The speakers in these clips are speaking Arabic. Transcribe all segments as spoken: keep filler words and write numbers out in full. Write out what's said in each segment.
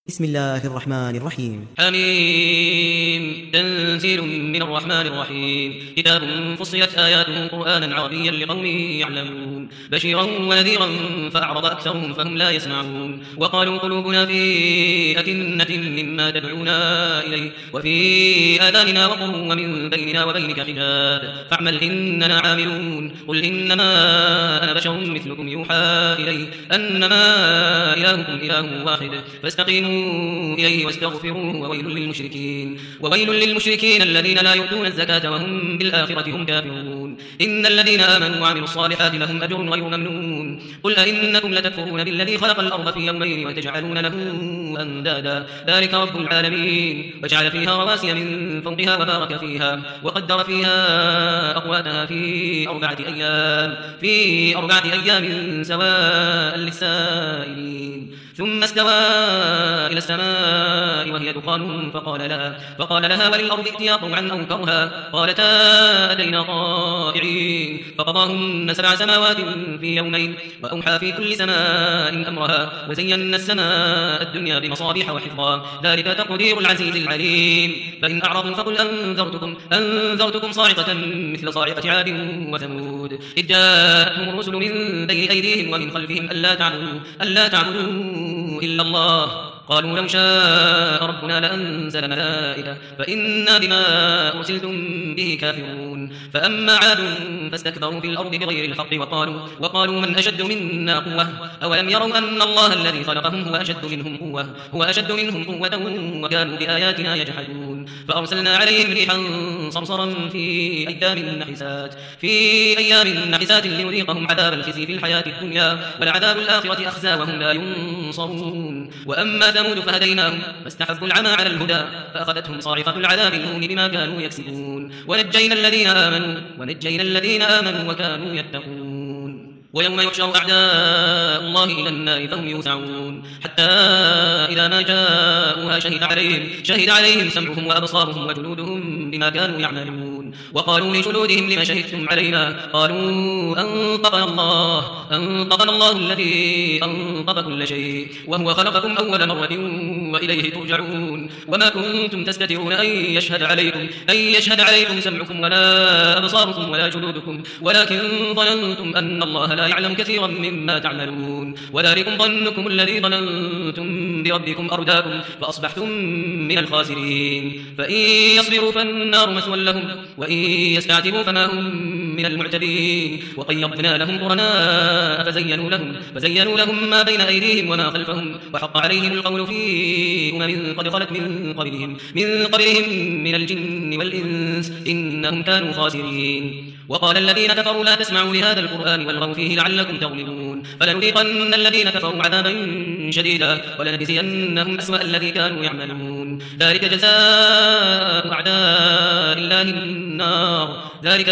بسم الله الرحمن الرحيم. حميم تنزيل من الرحمن الرحيم. كتاب فصلت آياته قرآنا عربيا لقوم يعلمون بشيرا ونذيرا فأعرض أكثرهم فهم لا يسمعون وقالوا قلوبنا في أكنة مما تدعونا إليه وفي آذاننا وقر ومن بيننا وبينك حجاب فاعمل إننا عاملون قل إنما أنا بشر مثلكم يوحى إلي أنما إلهكم إله واحد فاستقيموا إليه واستغفروه وويل للمشركين وويل للمشركين الذين لا يؤتون الزكاة وهم بالآخرة هم كافرون إن الذين آمنوا وعملوا الصالحات لهم أجر غير ممنون قل أئنكم لتكفرون بالذي خلق الأرض في يومين وتجعلون له أندادا ذلك رب العالمين وجعل فيها رواسي من فوقها وبارك فيها وقدر فيها أقواتها في أربعة أيام في أربعة أيام سواء للسائلين ثم استوى إلى السماء وهي دخان فقال لها فقال لها وللأرض ائتيا طوعا أو كرها قالتا أتينا طائعين فقضاهن سبع سماوات في يومين وأوحى في كل سماء أمرها وزينا السماء الدنيا بمصابيح وحفظا ذلك تقدير العزيز العليم فإن أعرضوا فقل أنذرتكم أنذرتكم صاعقة مثل صاعقة عاد وثمود إذ جاءتهم الرسل من بين أيديهم ومن خلفهم ألا تعبدوا ألا تعبدوا إلا الله قالوا لو شاء ربنا لأنزل ملائكة فإنا بما أرسلتم به كافرون فأما عاد فاستكبروا في الأرض بغير الحق وقالوا, وقالوا من أشد منا قوة أولم يروا أن الله الذي خلقهم هو أشد منهم قوة هو أشد منهم قوة وكانوا بآياتنا يجحدون فأرسلنا عليهم ريحا صرصرا في أيام نحسات في أيام نحسات لنذيقهم عذاب الخزي في الحياة الدنيا والعذاب الآخرة أخزى وهم لا ينصرون وأما ثمود فهديناهم فاستحبوا العمى على الهدى فأخذتهم صاعقة العذاب الهون بما كانوا يكسبون ونجينا الذين آمنوا ونجينا الذين آمنوا وكانوا يتقون ويوم يحشر أعداء الله إلى النار فهم يوزعون حتى إذا ما جاءوها شهد عليهم شهد عليهم سمعهم وأبصارهم وجلودهم بما كانوا يعملون وقالوا لجلودهم لما شهدتم علينا قالوا أنطقنا الله أنطقنا الله الذي أنطق كل شيء وهو خلقكم أول مرة وإليه ترجعون وما كنتم تستترون أن يشهد عليكم أن يشهد عليكم سمعكم ولا أبصاركم ولا جلودكم ولكن ظننتم أن الله لا يعلم كثيرا مما تعملون وذلكم ظنكم الذي ظننتم بربكم أرداكم فأصبحتم من الخاسرين فإن يصبروا فالنار مثوى لهم وإن يستعتبوا فما هم من المعتدين وقيضنا لهم قرناء فزينوا لهم, فزينوا لهم ما بين أيديهم وما خلفهم وحق عليهم القول في أمم قد خلت من قبلهم, من قبلهم من الجن والإنس إنهم كانوا خاسرين وقال الذين كفروا لا تسمعوا لهذا القرآن والغوا فيه لعلكم تغلبون فلنذيقن الذين كفروا عذابا شديدا ولنجزينهم أسوأ الذي كانوا يعملون ذلك جزاء أعداء الله النار ذلك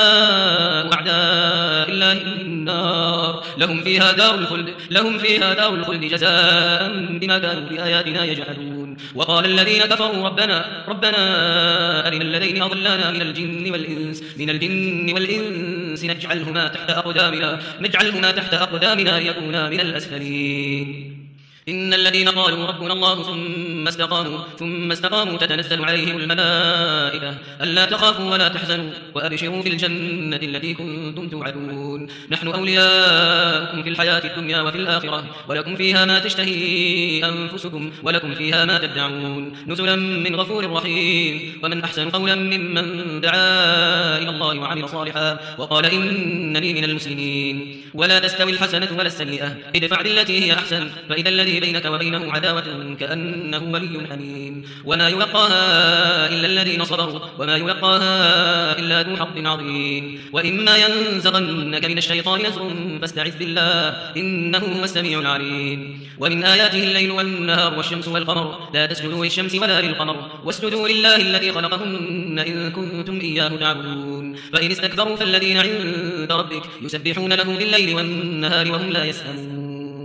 جزاء أعداء الله النار لهم فيها دار الخلد لهم فيها دار الخلد جزاء بما كانوا بآياتنا يجحدون وقال الذين كفروا ربنا ربنا أرنا الذين أضلانا من الجن والإنس من الجن والإنس نجعلهما تحت أقدامنا نجعلهما تحت أقدامنا ليكونا من الأسفلين إن الذين قالوا ربنا الله ثم استقاموا ثم استقاموا تتنزل عليهم الملائكة ألا تخافوا ولا تحزنوا وأبشروا بالجنة التي كنتم توعدون نحن أولياؤكم في الحياة الدنيا وفي الآخرة ولكم فيها ما تشتهي أنفسكم ولكم فيها ما تدعون نزلا من غفور رحيم ومن أحسن قولا ممن دعا إلى الله وعمل صالحا وقال إنني من المسلمين ولا تستوي الحسنة ولا السيئة ادفع بالتي هي أحسن فإذا الذي بينك وبينه عداوة كأنه ولي حميم وما يلقاها إلا الذين صبروا وما يلقاها إلا ذو حظ عظيم وإما ينزغنك من الشيطان نزغ فاستعذ بالله إنه هو السميع العليم ومن آياته الليل والنهار والشمس والقمر لا تسجدوا للشمس ولا للقمر واسجدوا لله الذي خلقهن إن كنتم إياه تعبدون فإن استكبروا فالذين عند ربك يسبحون له بالليل والنهار وهم لا يسأمون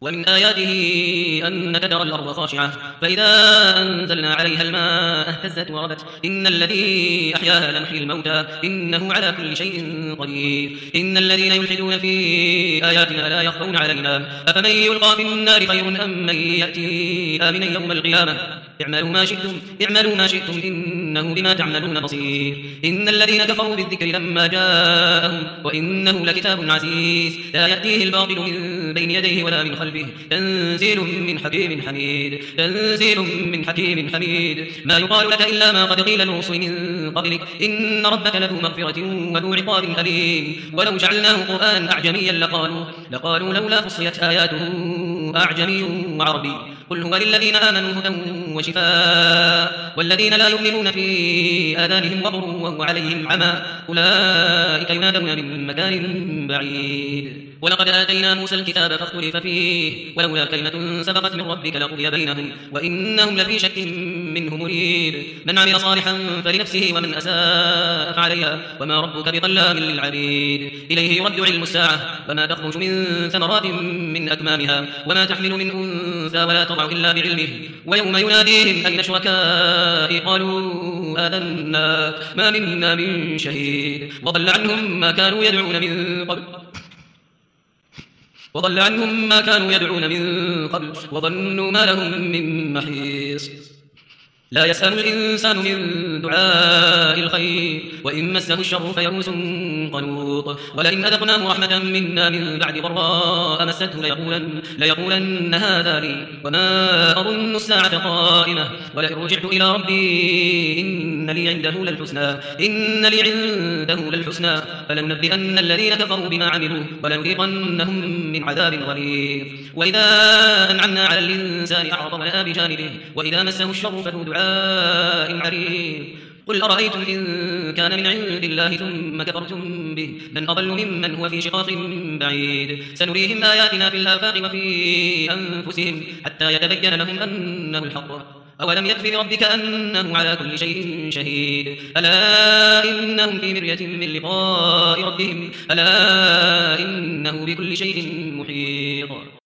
ومن آياته أنك ترى الأرض خاشعة فإذا أنزلنا عليها الماء اهتزت وربت إن الذي أحياها لمحيي الموتى إنه على كل شيء قدير إن الذين يلحدون في آياتنا لا يخفون علينا أفمن يلقى في النار خير أم من يأتي آمنا يوم القيامة اعملوا ما شئتم اعملوا ما شئتم إنه بما تعملون بصير إن الذين كفروا بالذكر لما جاءهم وإنه لكتاب عزيز لا يأتيه الباطل من بين يديه ولا من خلفه تنزيل من حكيم حميد تنزيل من حكيم حميد ما يقال لك إلا ما قد قيل للرسل من قبلك إن ربك لذو مغفرة وذو عقاب أليم ولو جعلناه قرآنا أعجميا لقالوا لقالوا لولا فصلت آياته أعجمي وعربي قل هو للذين آمنوا هدى وشفاء والذين لا يؤمنون في آذانهم وقر وهو عليهم عمى أولئك ينادون من مكان بعيد ولقد آتينا موسى الكتاب فاختلف فيه ولولا كلمة سبقت من ربك لقضي بينهم وإنهم لفي شك منه مريب من عمل صالحا فلنفسه ومن أساء فعليها وما ربك بظلام للعبيد إليه يرد علم الساعة وما تخرج من ثمرات من أكمامها وما تحمل من أنثى ولا تضع إلا بعلمه ويوم يناديهم أين شركائي قالوا آذنا ما منا من شهيد وضل عنهم ما كانوا يدعون من قبل وضل عنهم ما كانوا يدعون من قبل وظنوا ما لهم من محيص لا يسأل الإنسان من دعاء الخير وإن مسه الشر فيئوس قنوط ولئن أذقناه رحمة منا من بعد ضراء مسته ليقولن, ليقولن هذا لي وما أظن الساعة قائمة ولئن رجعت إلى ربي إن لي عنده للحسنى إن لي عنده للحسنى فلننبئن الذين كفروا بما عملوا ولنذيقنهم من عذاب غليظ وإذا أنعمنا على الإنسان أعرض ونأى بجانبه وإذا مسه الشر فذو دعاء عريض قل أرأيتم إن كان من عند الله ثم كفرتم به من أضل ممن هو في شقاق بعيد سنريهم آياتنا في الآفاق وفي أنفسهم حتى يتبين لهم أنه الحق أولم يكف بربك أنه على كل شيء شهيد ألا إنهم في مرية من لقاء ربهم ألا إنه بكل شيء محيط